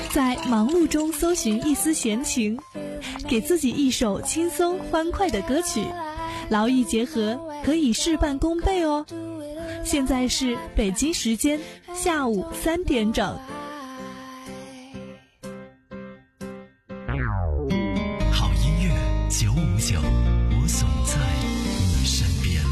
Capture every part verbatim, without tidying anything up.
在忙碌中搜寻一丝闲情，给自己一首轻松欢快的歌曲，劳逸结合，可以事半功倍哦。现在是北京时间下午三点整。 好音乐九五九，我总在你身边。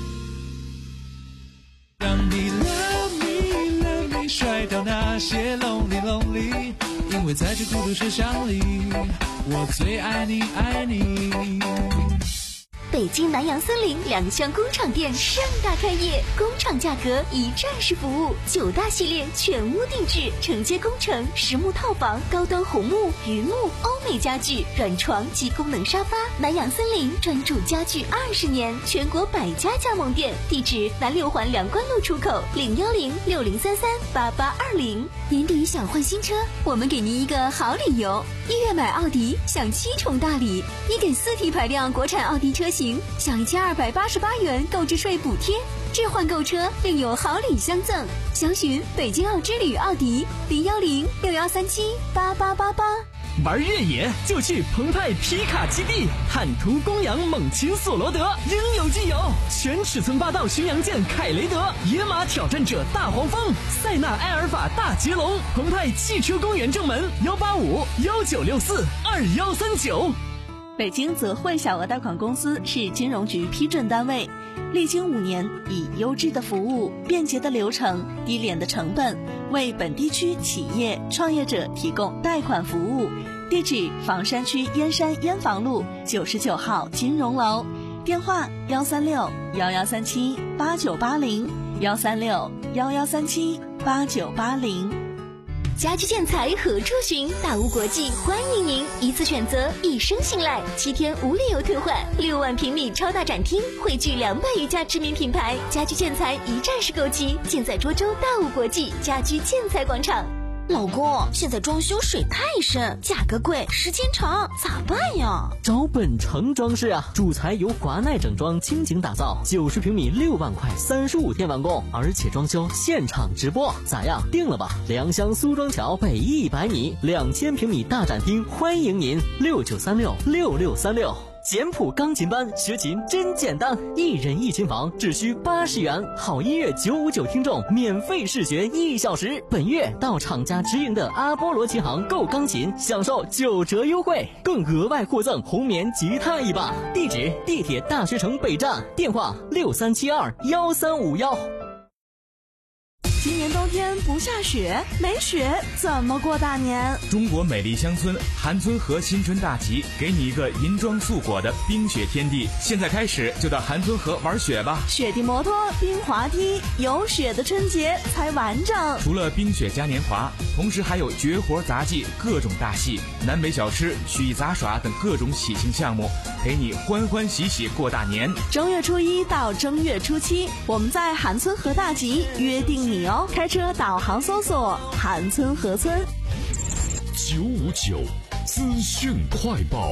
让你 love me love me 甩掉那些 lonely lonely， 因为在这孤独车厢里，我最爱你爱你。 北京南阳森林两厢工厂店盛大开业，工厂价格一站式服务，九大系列全屋定制，承接工程、实木套房、高端红木、榆木、欧美家具、软床及功能沙发。南阳森林专注家具二十年，全国百家加盟店，地址南六环梁关路出口，零幺零六零三三八八二零。年底想换新车，我们给您一个好理由，一月买奥迪享七重大礼，一点四 T 排量国产奥迪车型享一千二百八十八元购置税补贴，置换购车另有好礼相赠。详询北京奥之旅奥迪零幺零六幺三七八八八八。 玩越野就去澎湃皮卡基地，坦途公羊猛禽索罗德应有尽有，全尺寸霸道巡洋舰凯雷德，野马挑战者大黄蜂，塞纳埃尔法大捷龙，澎湃汽车公园正门幺八五幺九六四二幺三九。 北京泽汇小额贷款公司是金融局批准单位，历经五年，以优质的服务、便捷的流程、低廉的成本，为本地区企业创业者提供贷款服务。地址：房山区燕山燕房路九十九号金融楼，电话：幺三六幺幺三七八九八零幺三六幺幺三七八九八零。 家居建材何处寻？大屋国际欢迎您，一次选择，一生信赖，七天无理由退换，六万平米超大展厅，汇聚两百余家知名品牌，家居建材一站式购齐，建在涿州大屋国际家居建材广场。 老公，现在装修水太深，价格贵，时间长，咋办呀？ 找本城装饰啊，主材由华奈整装倾情打造，九十平米六万块，三十五天完工，而且装修现场直播，咋样？定了吧？良乡苏庄桥北一百米，两千平米大展厅，欢迎您，六九三六六六三六。简谱钢琴班学琴真简单，一人一琴房只需八十元，好音乐九五九听众免费试学一小时。本月到厂家直营的阿波罗琴行购钢琴，享受九折优惠，更额外获赠红棉吉他一把。地址：地铁大学城北站，电话六三七二幺三五幺。 今年冬天不下雪，没雪怎么过大年？ 中国美丽乡村韩村河新春大集，给你一个银装素裹的冰雪天地。现在开始就到韩村河玩雪吧！ 雪地摩托、冰滑梯，有雪的春节才完整。 除了冰雪嘉年华，同时还有绝活杂技、各种大戏、南北小吃、曲艺杂耍等各种喜庆项目，陪你欢欢喜喜过大年。 正月初一到正月初七，我们在韩村河大集约定你哦。开车导航搜索韩村河村。 九五九资讯快报。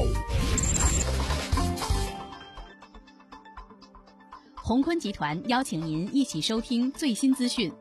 鸿坤集团邀请您一起收听最新资讯。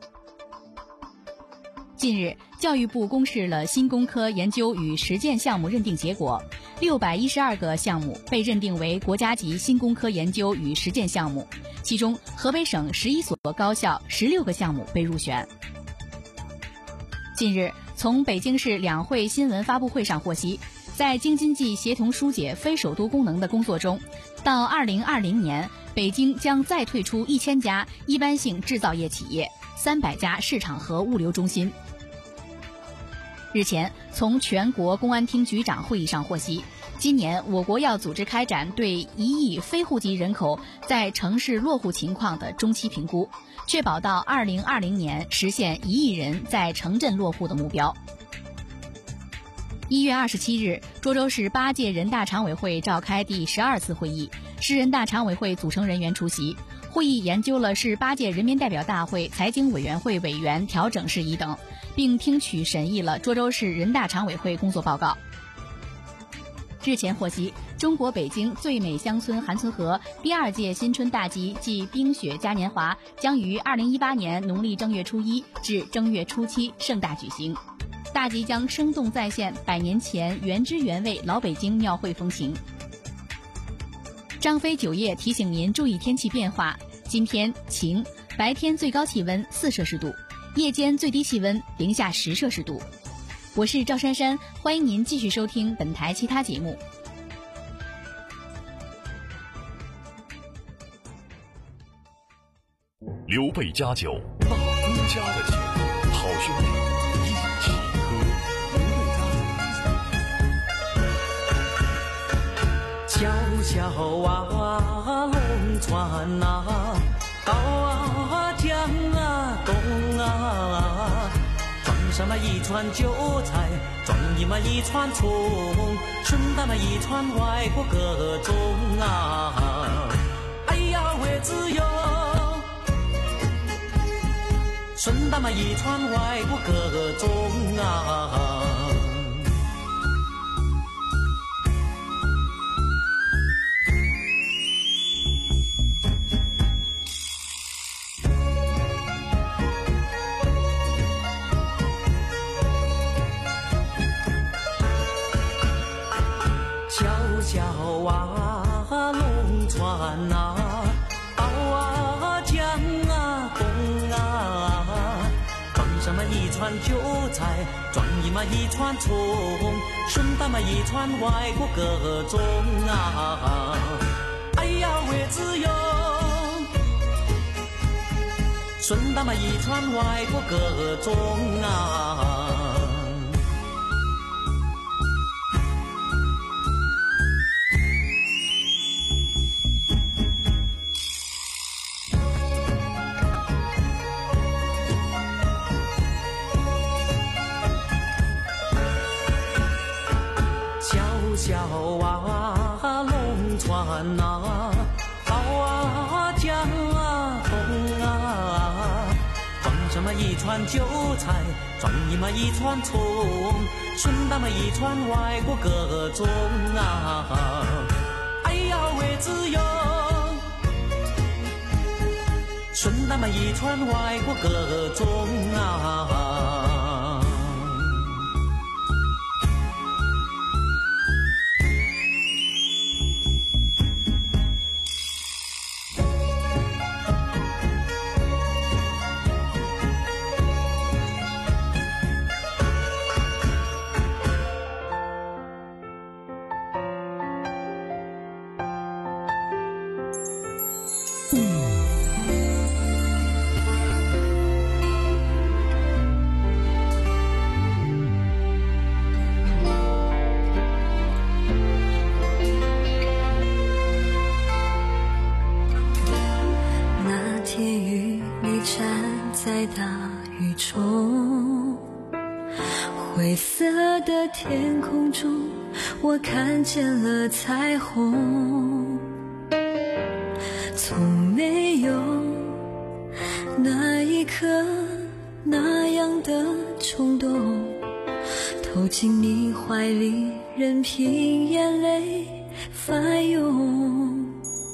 近日，教育部公示了新工科研究与实践项目认定结果，六百一十二个项目被认定为国家级新工科研究与实践项目，其中河北省十一所高校十六个项目被入选。近日，从北京市两会新闻发布会上获悉，在京津冀协同疏解非首都功能的工作中，到二零二零年，北京将再退出一千家一般性制造业企业、三百家市场和物流中心。日前，从全国公安厅局长会议上获悉，今年我国要组织开展对一亿非户籍人口在城市落户情况的中期评估，确保到二零二零年实现一亿人在城镇落户的目标。一月二十七日，涿州市八届人大常委会召开第十二次会议，市人大常委会组成人员出席。会议研究了市八届人民代表大会财经委员会委员调整事宜等，并听取审议了涿州市人大常委会工作报告。日前获悉，中国北京最美乡村韩村河第二届新春大集暨冰雪嘉年华将于二零一八年农历正月初一至正月初七盛大举行。 大集将生动再现百年前原汁原味老北京庙会风情。张飞酒业提醒您注意天气变化，今天晴，白天最高气温四摄氏度，夜间最低气温零下十摄氏度。我是赵珊珊，欢迎您继续收听本台其他节目。 刘备家酒，大公家的酒，好兄弟一起喝。 小小啊，龙船啊，高啊，江啊，东啊，装上了一船酒菜，装你们一船葱，顺带了一船外国各种啊。哎呀，为自由，顺带了一船外国各种啊。小啊，龙船啊，高啊，江啊，东啊，装上了一船酒菜，装你们一船葱，顺带了一船外国各种啊。哎呀，为自由，顺带了一船外国各种啊。小啊，龙船啊，高啊，江啊，东啊，装上了一船酒菜，装你们一船葱，顺带了一船外国各种啊。哎呀，为自由，顺带了一船外国各种啊。 在大雨中，灰色的天空中，我看见了彩虹。从没有那一刻那样的冲动，投进你怀里，任凭眼泪翻涌，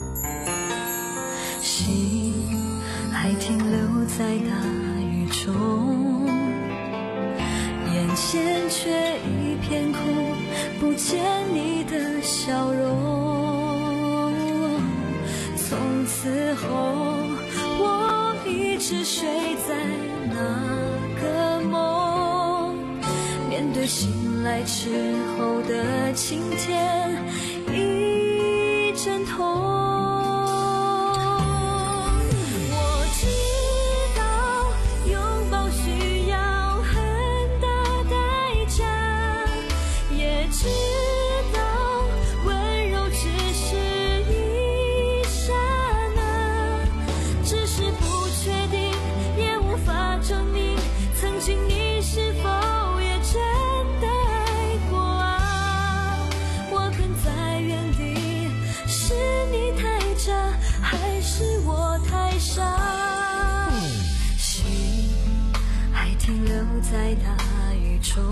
心还停留在大雨中，眼前却一片空，不见你的笑容。从此后我一直睡在那个梦，面对醒来之后的晴天，一阵痛。在大雨中，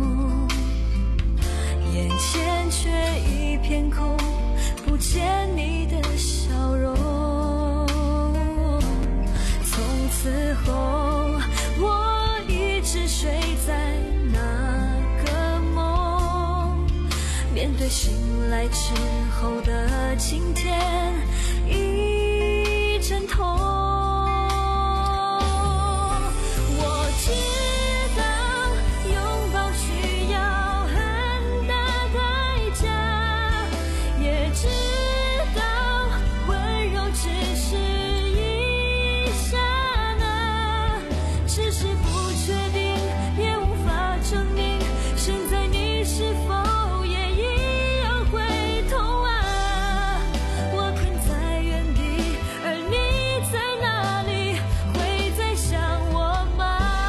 眼前却一片空，不见你的笑容。从此后我一直睡在那对醒来之后的晴天一阵痛。我知道拥抱需要很大代价，也知道温柔只是一刹那，只是不确定也无法证明现在你是否也一样会痛啊。我困在原地，而你在哪里？会再想我吗？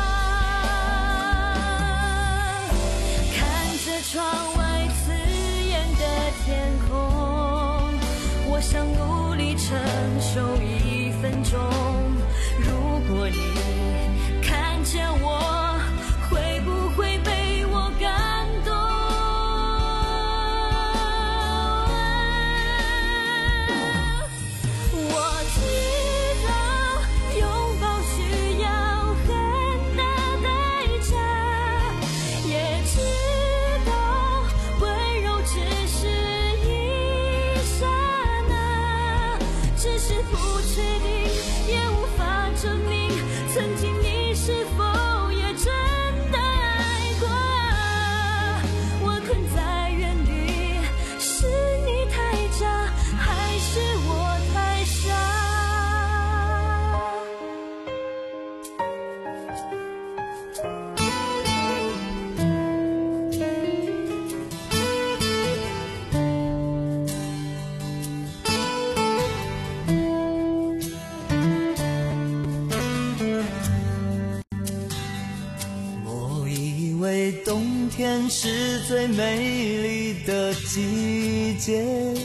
看着窗外刺眼的天空，我想努力承受一分钟。如果你看见我，会不会被我感动？我知道拥抱需要很大代价，也知道温柔只是一刹那，只是不确定也无法证明曾经你是否也真的爱过啊。我困在原地，是你太假，还是我太傻？ 我以为冬天是最美丽的季节，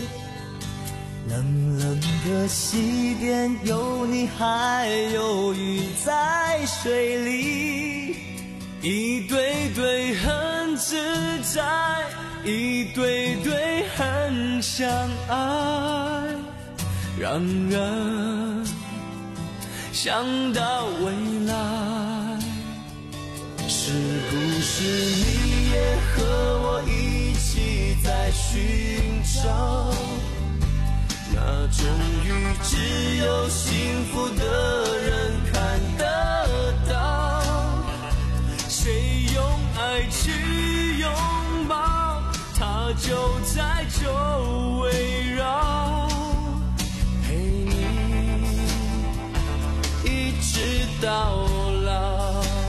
冷冷的西边有你还有鱼在水里，一对对很自在，一对对很相爱，让人想到未来。是不是你也和我一起在寻找那终于只有幸福的人看得到？谁用爱去拥抱，它就在周围绕，陪你一直到老。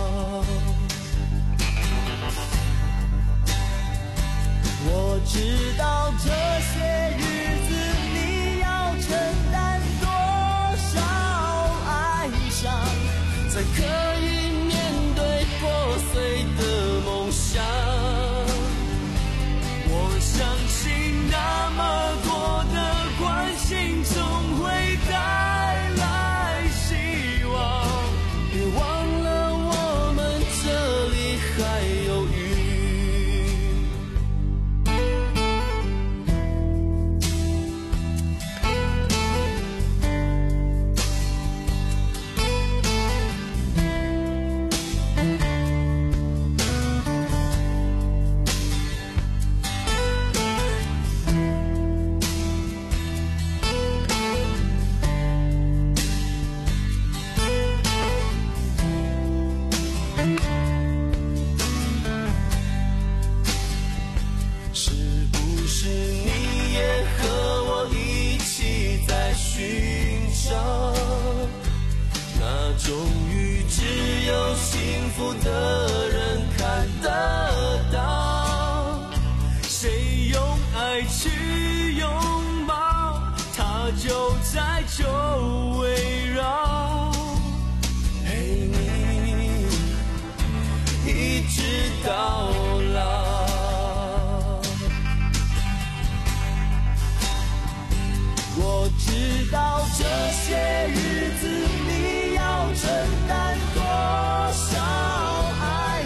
我知道这些日子你要承担多少哀伤，才可以面对破碎的梦想。我相信那么多的关心总会带来希望，别忘了我们这里还有雨。是不是你也和我一起在寻找那终于只有幸福的人看得到？谁用爱去拥抱，它就在周围绕，陪你一直到老。我知道这些日子你要承担多少爱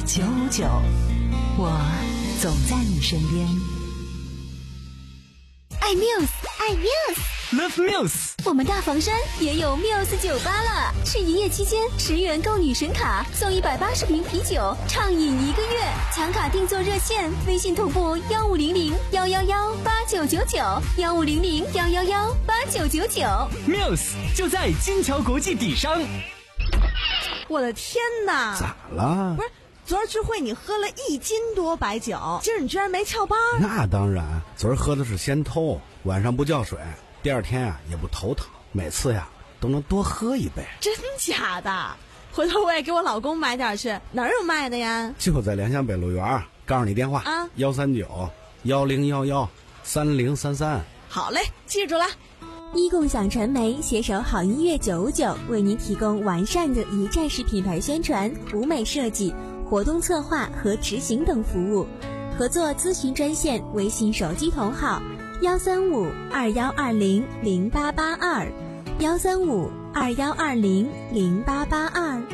九五九，我总在你身边。 爱 Muse， 爱 Muse，Love Muse。 我们大房山也有 Muse 酒吧了，是营业期间十元购女神卡送一百八十瓶啤酒，畅饮一个月。抢卡定做热线，微信同步幺五零零幺幺幺八九九九，幺五零零幺幺幺八九九九。 Muse 就在金桥国际底商。 我的天哪！ 咋了？ 不是。昨儿聚会你喝了一斤多白酒，今儿你居然没翘班？ 那当然，昨儿喝的是仙偷，晚上不叫水，第二天啊也不头疼，每次呀都能多喝一杯。 真假的？回头我也给我老公买点去，哪儿有卖的呀？ 就在良乡北路园，告诉你电话啊，幺三九幺零幺幺三零三三。 好嘞，记住了。 一共享传媒携手好音乐九五九，为您提供完善的一站式品牌宣传、舞美设计、活动策划和执行等服务。合作咨询专线：微信手机同号幺三五二幺二零零八八二，幺三五二幺二零零八八二。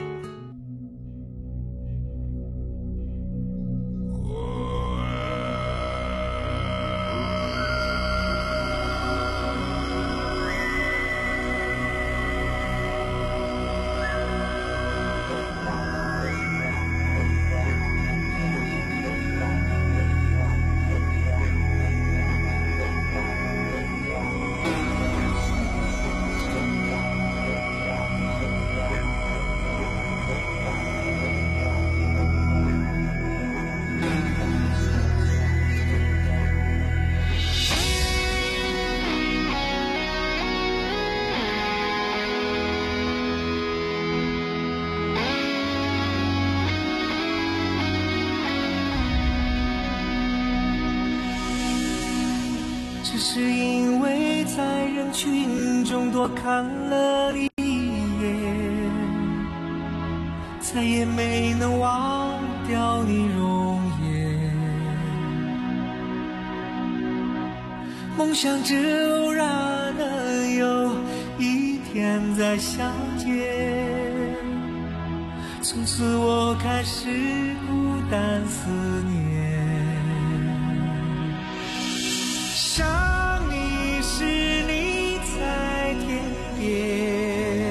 只是因为在人群中多看了你一眼，再也没能忘掉你容颜。梦想着偶然能有一天再相见，从此我开始孤单思念。想你时你在天边，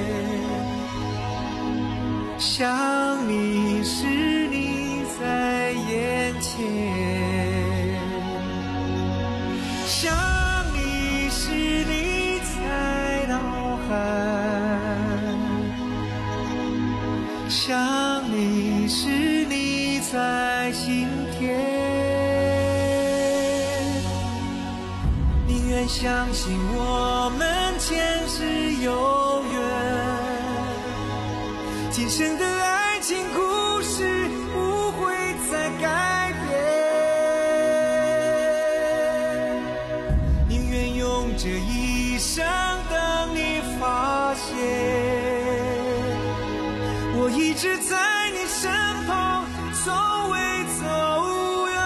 想你时你在眼前，想你时你在脑海，想你时你在心田。相信我们前世有缘，今生的爱情故事不会再改变，宁愿用这一生等你发现，我一直在你身旁，从未走远。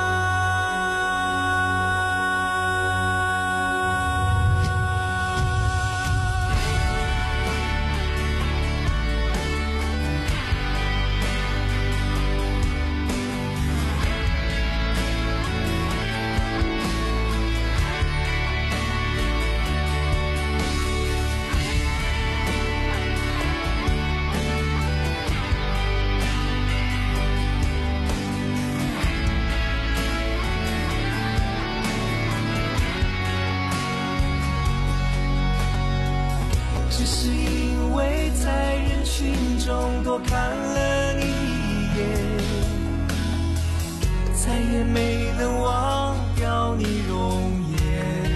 只是因为在人群中多看了你一眼，再也没能忘掉你容颜。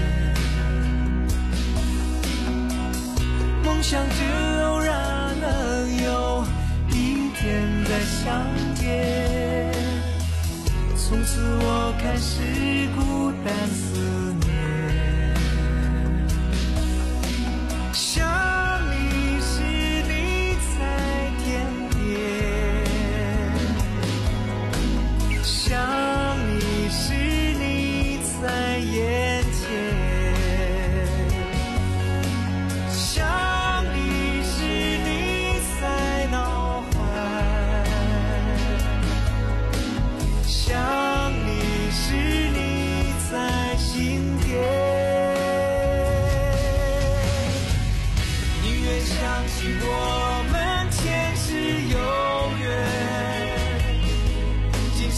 梦想着偶然能有一天再相见，从此我开始孤单思念。想你时你在天边，想你时你在眼前，想你时你在脑海，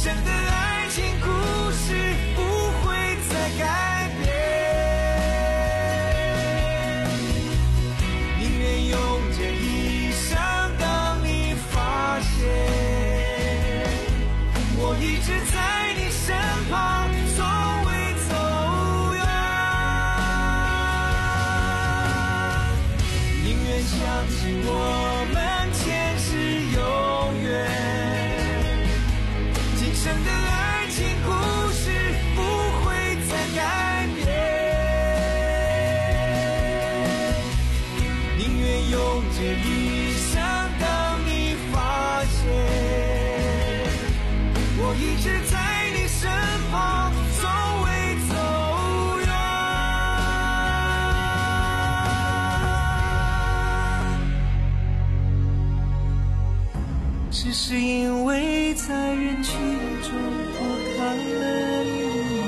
生的爱情故事不会再改变，宁愿用这一生等你发现，我一直在你身旁，从未走远，宁愿相信我们前世有缘，今生的爱情故事不会再改变，宁愿用这一生等你发现，我一直在你身旁，从未走远，只是因为在人群中我看了你。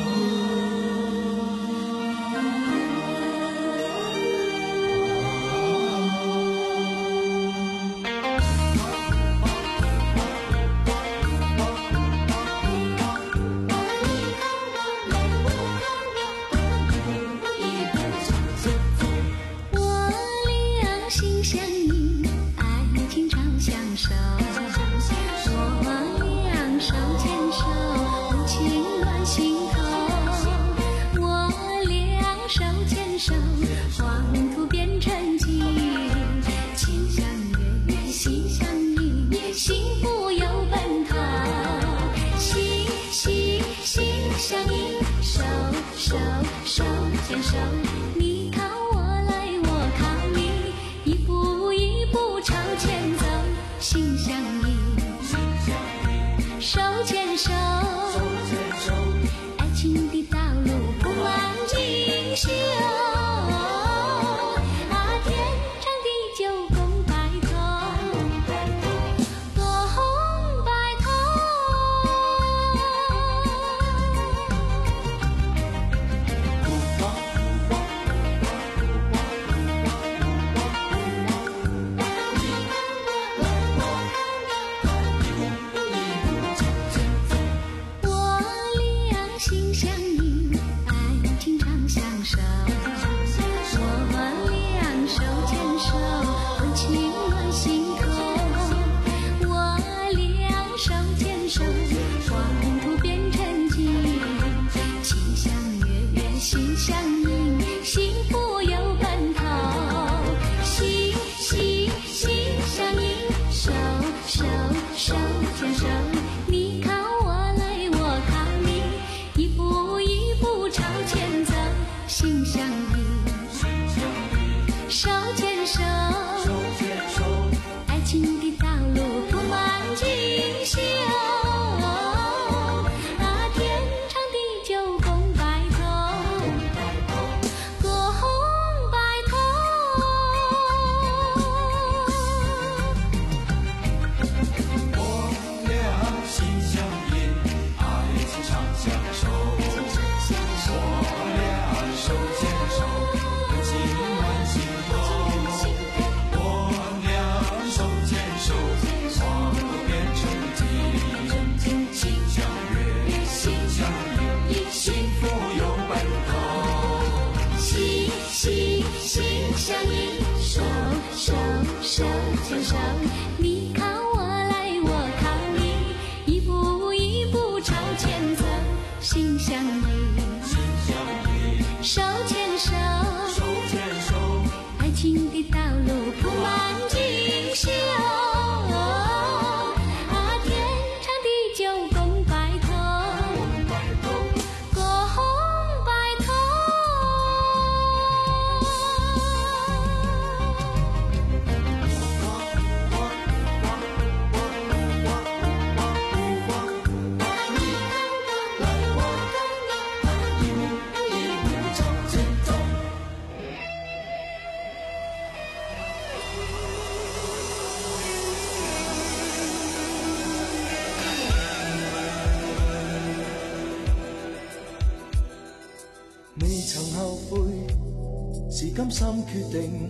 甘心決定，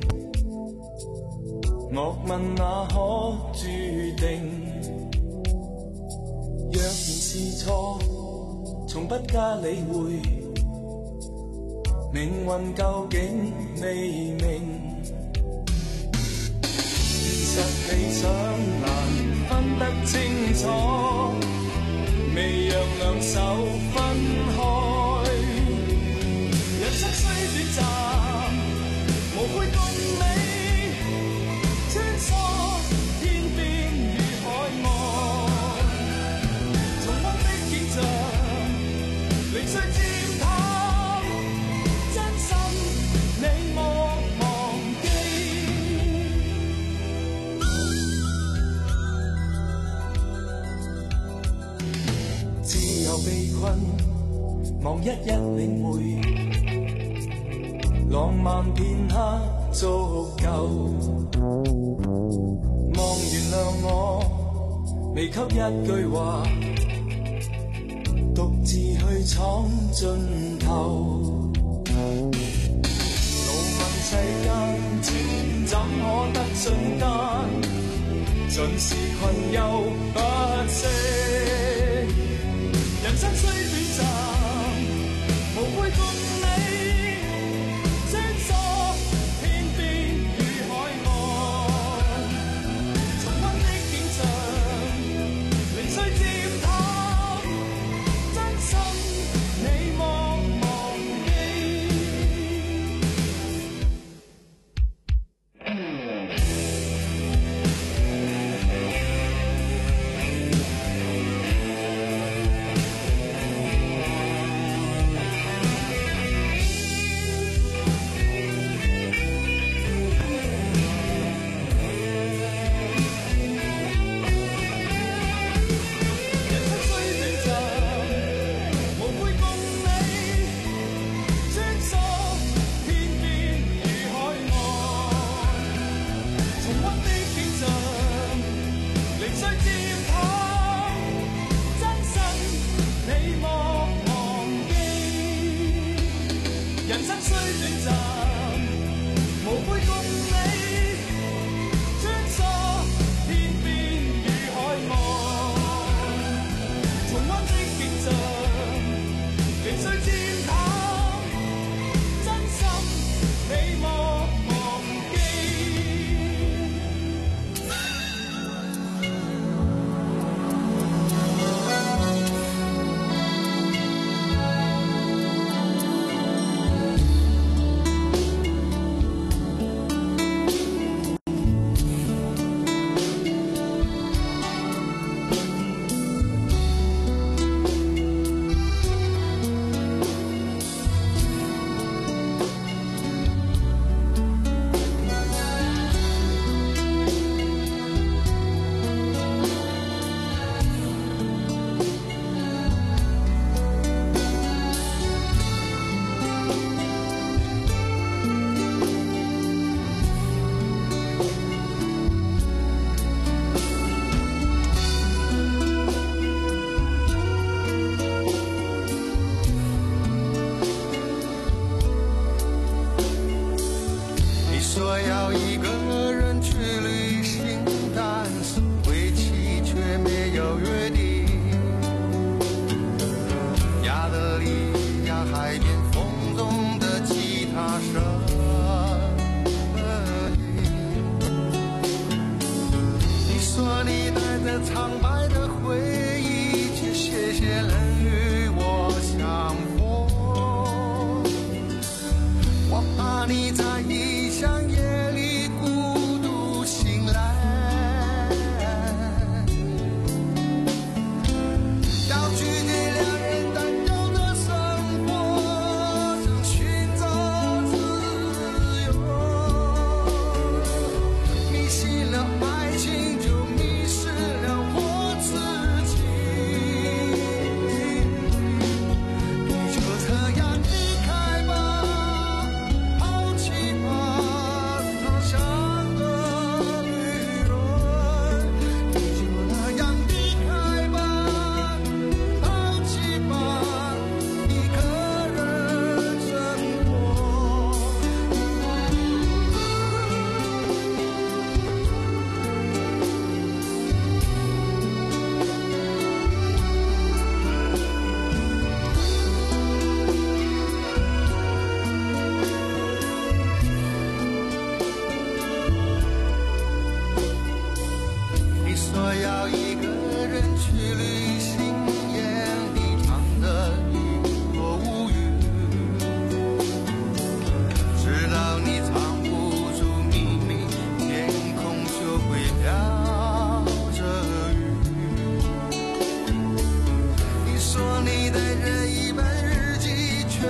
樂問那可注定？若是错，從不加理會，命運究竟未明，現實理想難分得清楚，未讓兩手分開，人生雖短暫，無悔共你穿梭天邊與海岸，重溫的景象，零碎漸淡，真心你莫忘記。自由被困，望一一領會，浪漫片刻足夠。望原諒我，未給一句話，獨自去闖盡頭。怒問世間，錢怎可得瞬間？盡是困憂不息。人生雖短暫，無悔共你穿梭天邊與海岸，重溫的景象，零碎漸淡，真心你莫忘記。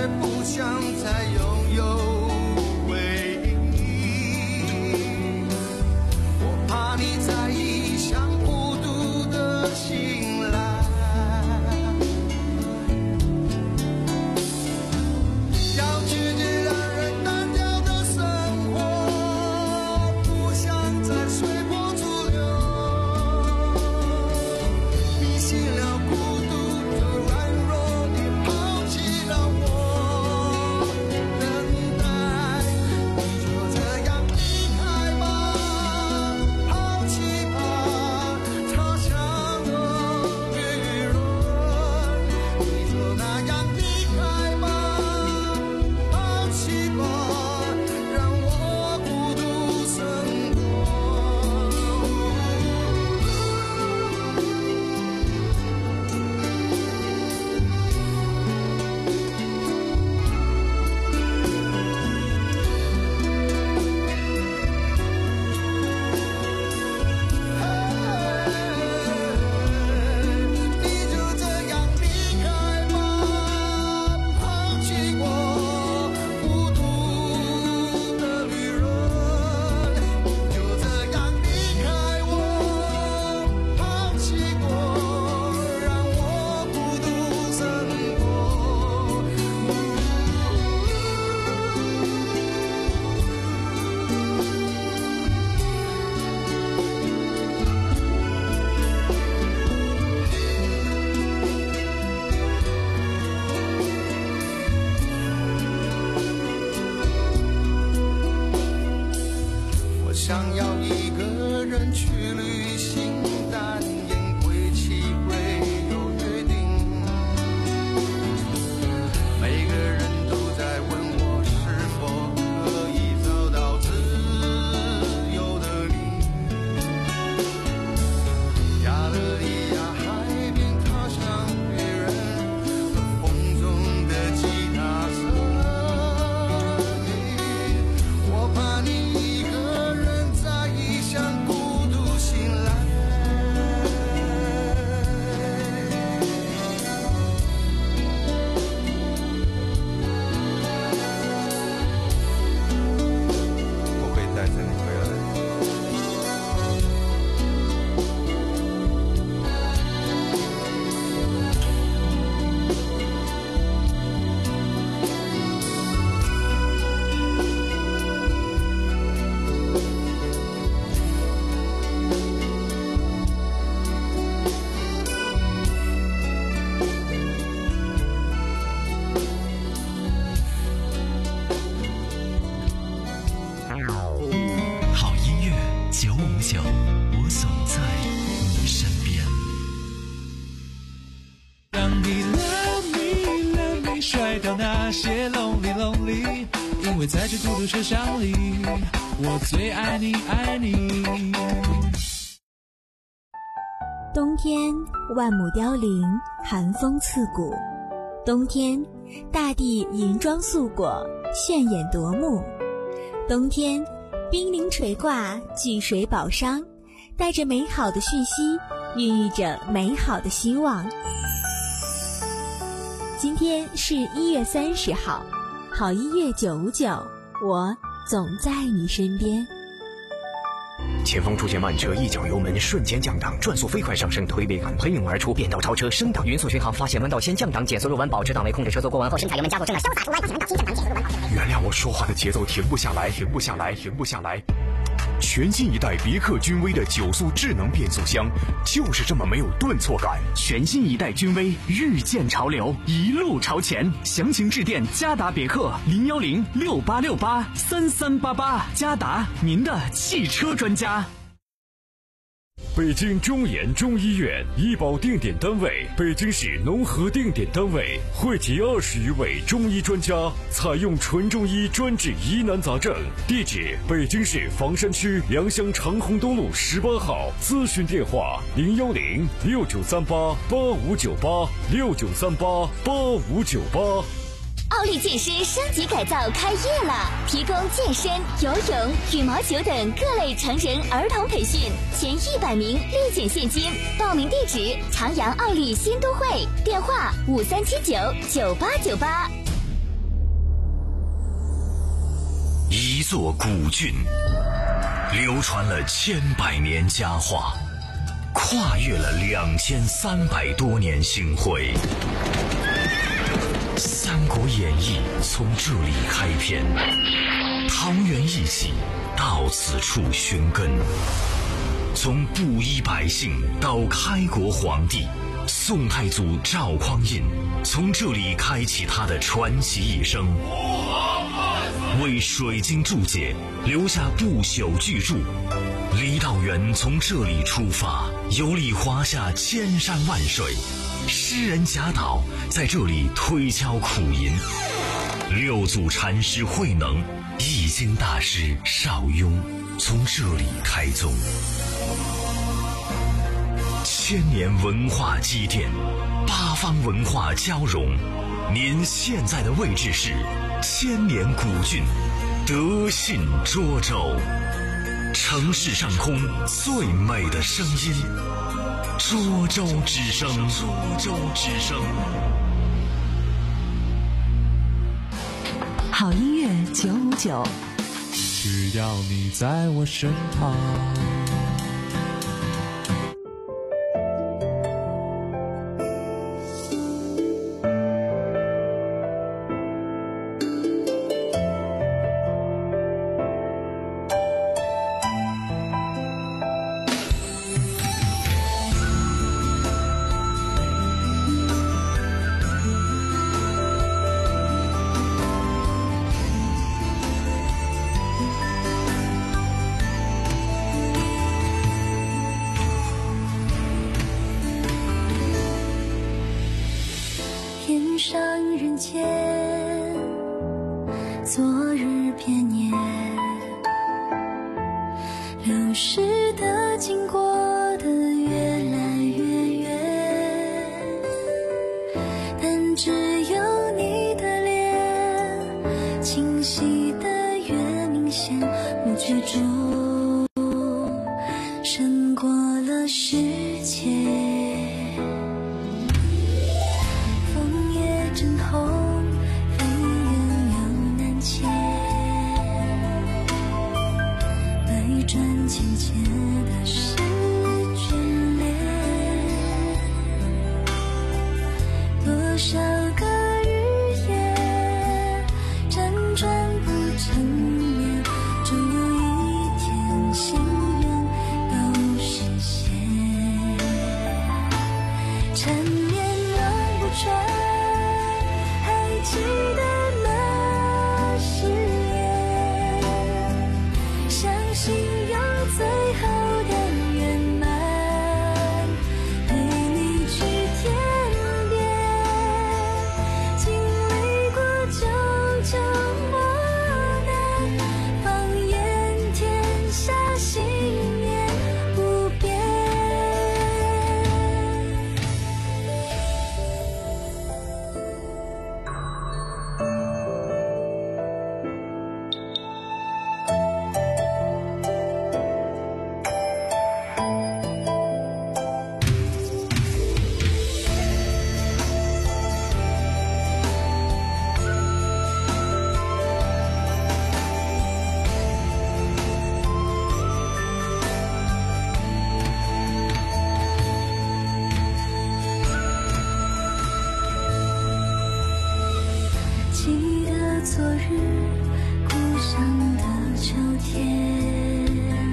却不想再拥有回忆。我怕你在异乡孤独的醒来，要拒绝让人单调的生活，不想再随波逐流，迷信了孤独的软弱，你抛弃了我等待，你就这样离开吧，抛弃吧，他乡的旅人，你就那样离开吧，抛弃吧，让我孤独生活。你就这样离开吧，抛弃我孤独的旅人，就这样离开我，抛弃我，让我孤独生活。我想要一个人去旅行，但宴会期会有约定，每个人都在问我是否可以找到自由的你。加勒比亚海边踏上别人和风中的吉他声音，我怕你一个人在异乡孤独醒来。我会带着你回来。 好音乐九五九，我总在你身边。 让你 love me love me 甩掉那些 lonely lonely， 因为在这孤独车厢里，我最爱你爱你。 冬天万亩凋零，寒风刺骨。冬天大地银装素裹，炫眼夺目。冬天冰凌垂挂，聚水宝商，带着美好的讯息，孕育着美好的希望。今天是一月三十号，好音乐九五九，我总在你身边。 前方出现慢车，一脚油门瞬间降档，转速飞快上升，推背感喷涌而出，变道超车升档，匀速巡航，发现弯道先降档，减速入弯，保持档位，控制车速过弯后深踩油门加速，正在潇洒出弯，发现弯道新降档，减速入弯，保持。原谅我说话的节奏停不下来，停不下来，停不下来。全新一代别克君威的九速智能变速箱，就是这么没有顿挫感。全新一代君威，日渐潮流，一路朝前。详情致电嘉达别克零幺零六八六八三三八八，嘉达您的汽车专家。 北京中研中医院医保定点单位，北京市农合定点单位，汇集二十余位中医专家，采用纯中医专治疑难杂症。地址：北京市房山区良乡长虹东路十八号。咨询电话：零幺零六九三八八五九八六九三八八五九八。 奥利健身升级改造开业了，提供健身、游泳、羽毛球等各类成人儿童培训，前一百名立减现金。报名地址：长阳奥利新都会，电话五三七九九八九八。 座古郡，流传了千百年佳话，跨越了两千三百多年星辉。《三国演义》从这里开篇，桃园一起到此处寻根。从布衣百姓到开国皇帝，宋太祖赵匡胤从这里开启他的传奇一生，为水晶注解留下不朽巨著。郦道元从这里出发，游历华夏千山万水，诗人贾岛在这里推敲苦吟，六祖禅师慧能、易经大师邵雍从这里开宗。千年文化积淀，八方文化交融，您现在的位置是千年古郡德信涿州，城市上空最美的声音，涿州之声，涿州之声。 好音乐九五九， 只要你在我身旁。 天上人间，昨日偏年，流逝的经过的越来越远，但只有你的脸清晰的越明显，不觉中胜过了世界。渐渐的是眷恋，多少个日夜辗转不成眠，终有一天心愿都实现。缠绵望不穿，还记得那誓言，相信最后的圆满，陪你去天边，经历过九九磨难，放眼天下信念不变。昨日故乡的秋天，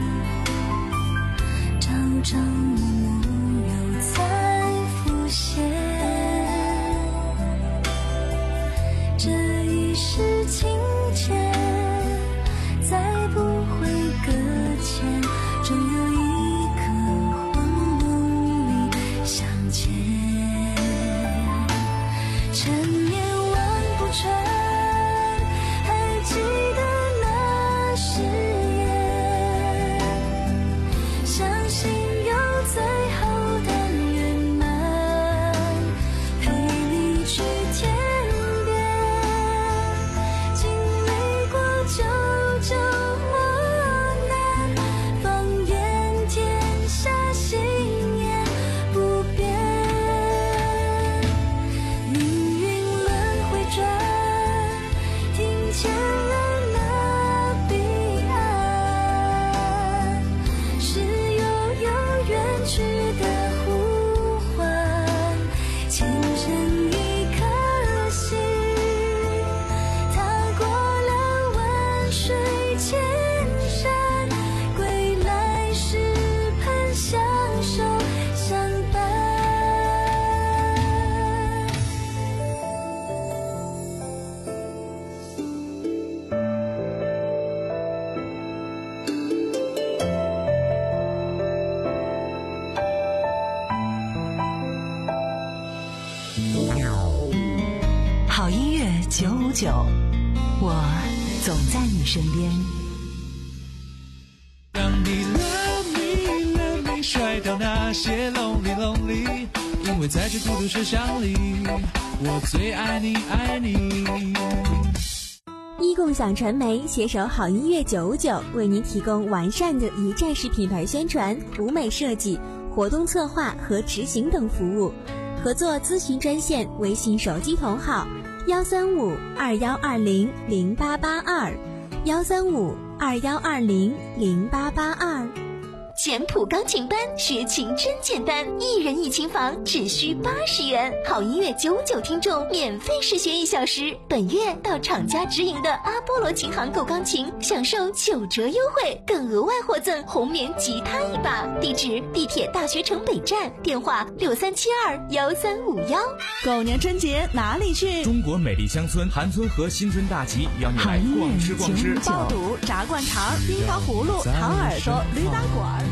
朝朝暮暮又再浮现，这一世情切再不会搁浅，终有一刻黄梦里相见。缠绵望不穿，记得那誓言，相信有最后的圆满，陪你去天边，经历过九九磨难，放眼天下信念不变。命运九五九，我总在你身边。 让你 love me love me 甩掉那些 lonely lonely， 因为在这孤独设想里，我最爱你爱你。 一共享传媒携手好音乐九五九，为您提供完善的一站式品牌宣传、舞美设计、活动策划和执行等服务。合作咨询专线：微信手机同号幺三五二幺二零零八八二，幺三五二幺二零零八八二。 简谱钢琴班学琴真简单，一人一琴房只需八十元，好音乐九五九听众免费试学一小时。本月到厂家直营的阿波罗琴行购钢琴，享受九折优惠，更额外获赠红棉吉他一把。地址：地铁大学城北站，电话六三七二幺三五幺。 狗年春节哪里去？ 中国美丽乡村韩村和新春大集邀你来逛吃逛吃， 爆肚、炸灌肠、冰糖葫芦、糖耳朵、驴打滚。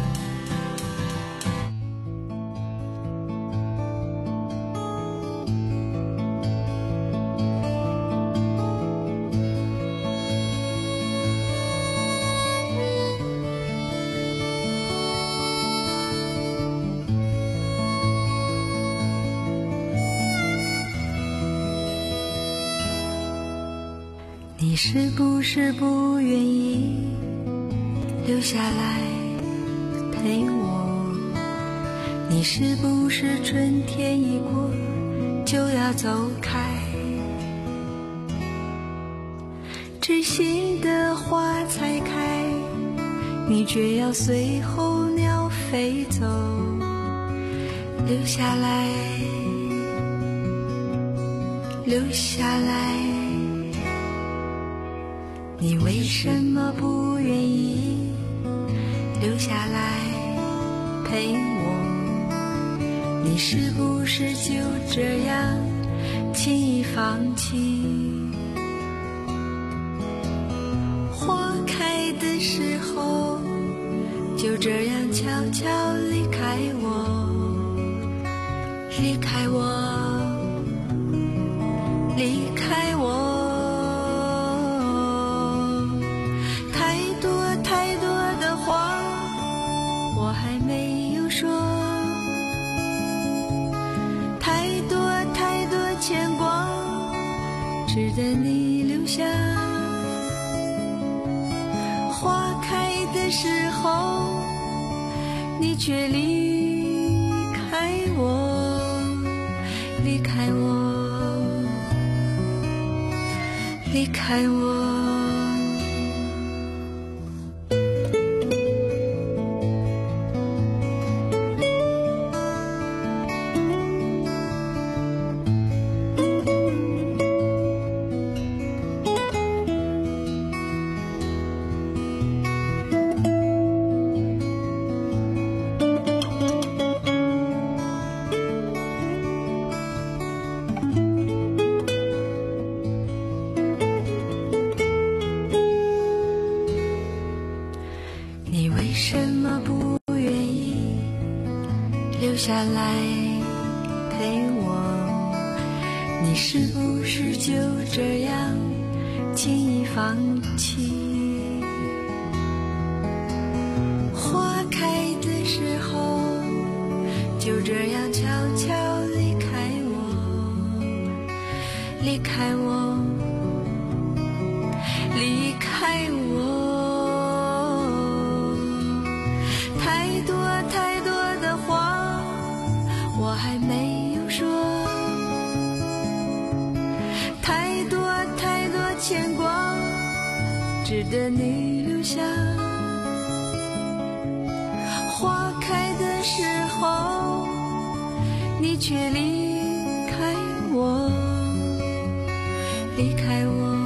你是不是不愿意留下来陪我？你是不是春天一过就要走开？知心的花才开，你却要随候鸟飞走。留下来，留下来，你为什么不愿意留下来陪我？你是不是就这样轻易放弃？花开的时候就这样悄悄离开我，离开我，离开我。值得你留下。花开的时候，你却离开我，离开我，离开我。留下来陪我，你是不是就这样轻易放弃？花开的时候就这样悄悄离开我，离开我，离开我。太多太多的话我还没有说，太多太多牵挂值得你留下。花开的时候你却离开我，离开我，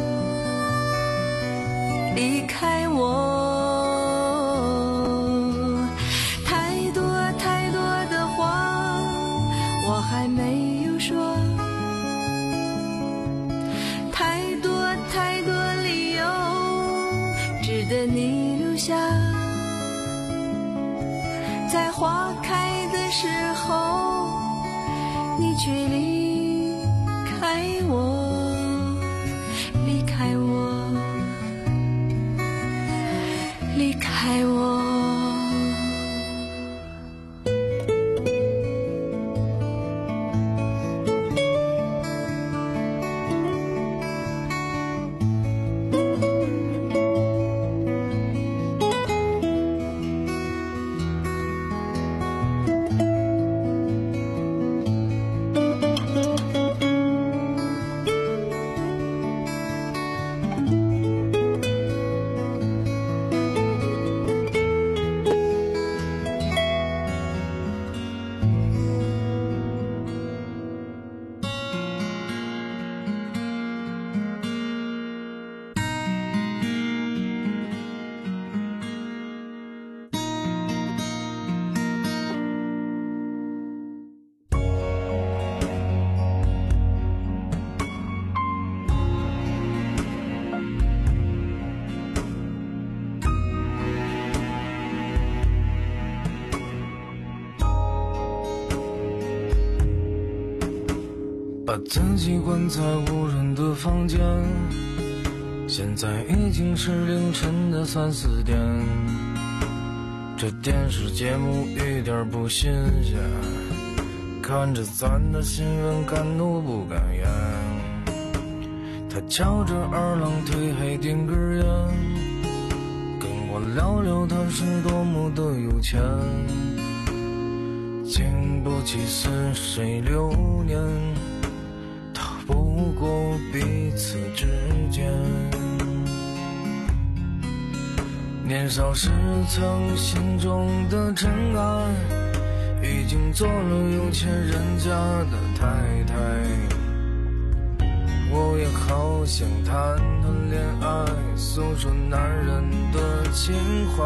离开我。还没有说，太多太多理由值得你留下。在花开的时候你却离开我， 离开我，离开我。 把自己关在无人的房间，现在已经是凌晨的三四点，这电视节目一点不新鲜，看着咱的新闻敢怒不敢言。他翘着二郎腿还点根烟，跟我聊聊他是多么的有钱，经不起似水流年，不过彼此之间。年少时曾心中的真爱，已经做了有钱人家的太太。我也好想谈谈恋爱，诉说男人的情怀。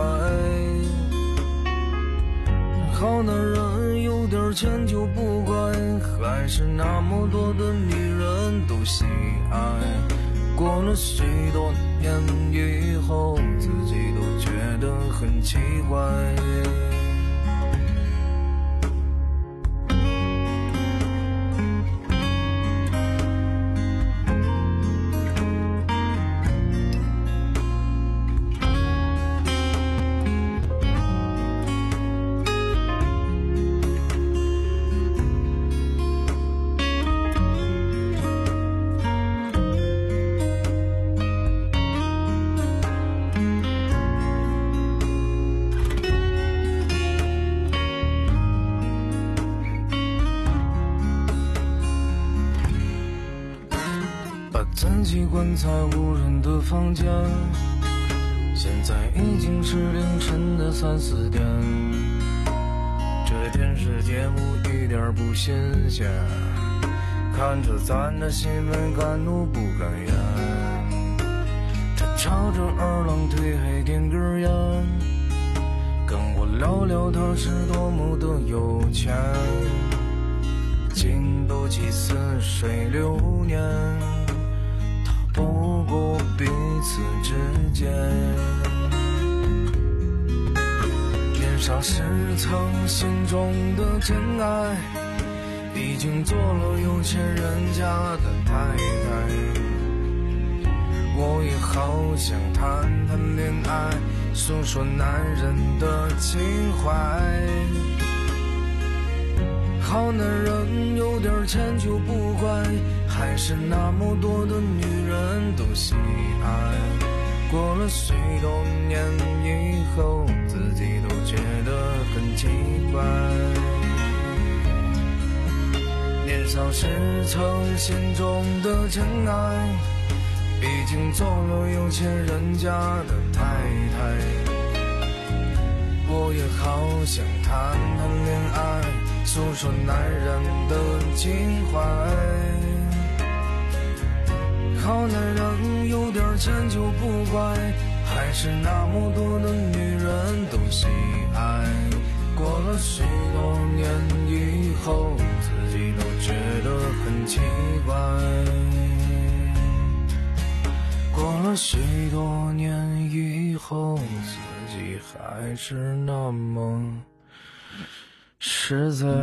好男人有点钱就不乖，还是那么多的女人都喜爱。过了许多年以后，自己都觉得很奇怪。自己关在无人的房间，现在已经是凌晨的三四点，这电视节目一点不新鲜，看着咱的新闻敢怒不敢言。他翘着二郎腿还点根烟，跟我聊聊他是多么的有钱，经不起似水流年，不过彼此之间。年少时曾心中的真爱，已经做了有钱人家的太太。我也好想谈谈恋爱，诉说男人的情怀。好男人有点钱就不乖，还是那么多的女人都喜爱。过了许多年以后，自己都觉得很奇怪。年少时曾心中的真爱，已经做了有钱人家的太太。我也好想谈谈恋爱，诉说男人的情怀。好男人有点钱就不乖，还是那么多的女人都喜爱。过了许多年以后，自己都觉得很奇怪。过了许多年以后，自己还是那么实在。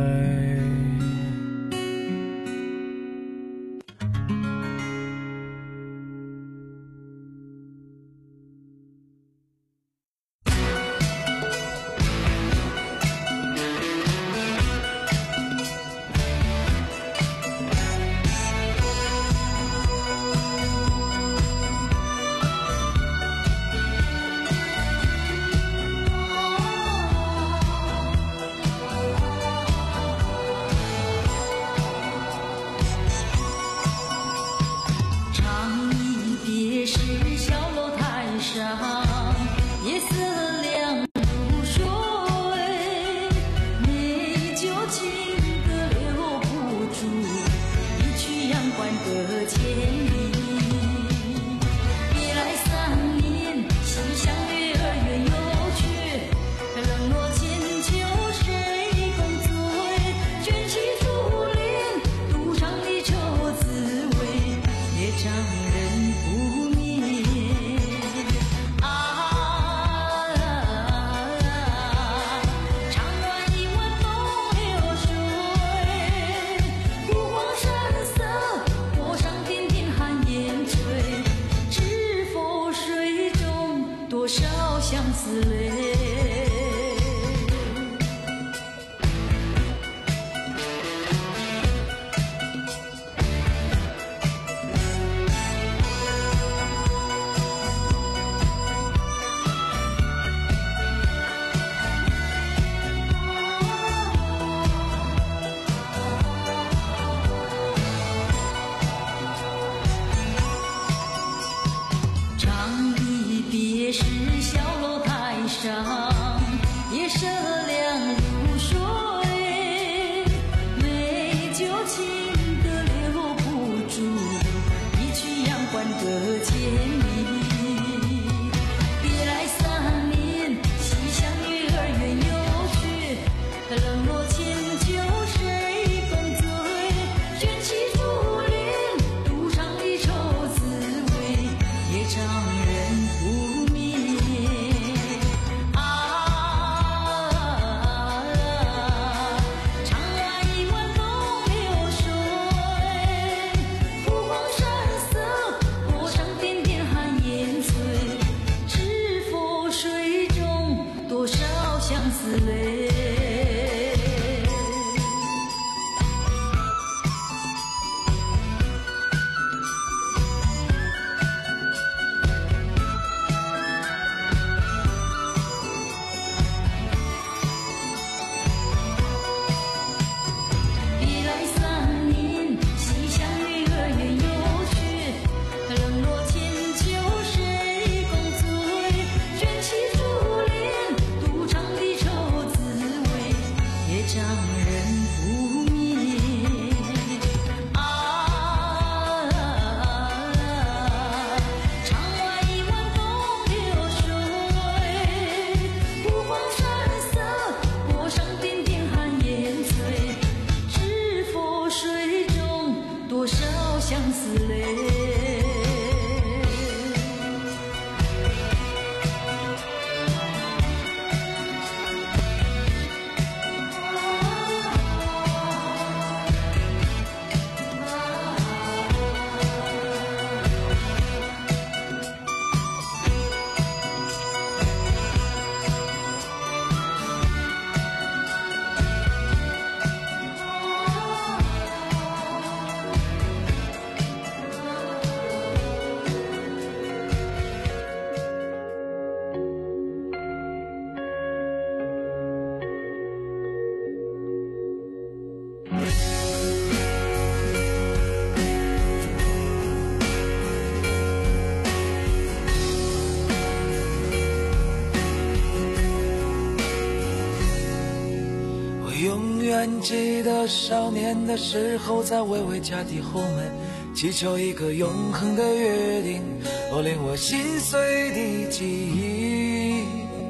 远记得少年的时候，在微微家的后门，祈求一个永恒的约定，哦，令我心碎的记忆。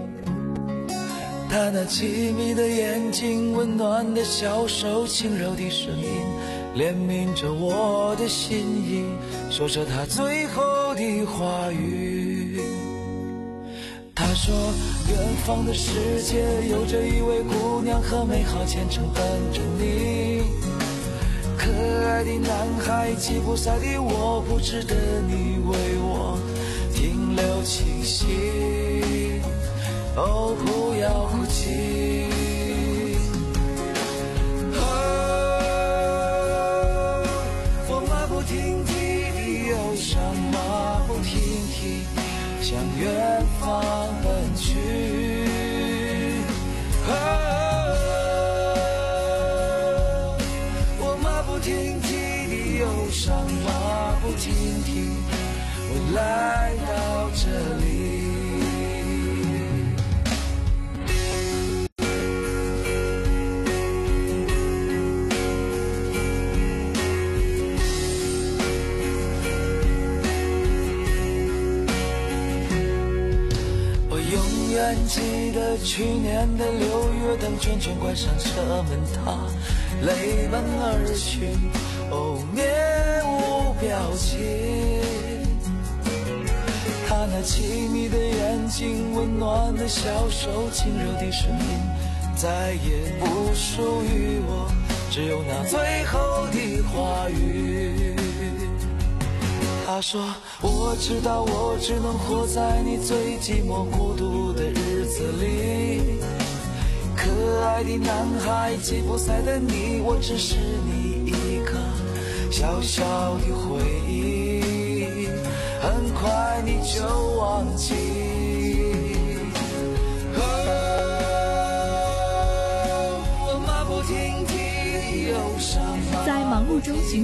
他那凄迷的眼睛，温暖的小手，轻柔的声音，怜悯着我的心意，说着他最后的话语。他说远方的世界有着一位姑娘和美好前程等着你，可爱的男孩，吉普赛的我，不值得你为我停留气息，哦，不要哭泣。哦，我马不停蹄的忧伤，马不停蹄向远方奔去。哦，我马不停蹄的忧伤，马不停蹄，我来到这里。记得去年的六月，等圈圈关上车门，他泪奔而去，哦，面无表情。他那凄迷的眼睛，温暖的小手，轻柔的声音，再也不属于我，只有那最后的话语。他说我知道我只能活在你最寂寞孤独的日子里，可爱的男孩，吉普赛的你，我只是你一个小小的回忆，很快你就忘记。哦，我马不停蹄的忧伤， 在忙碌中寻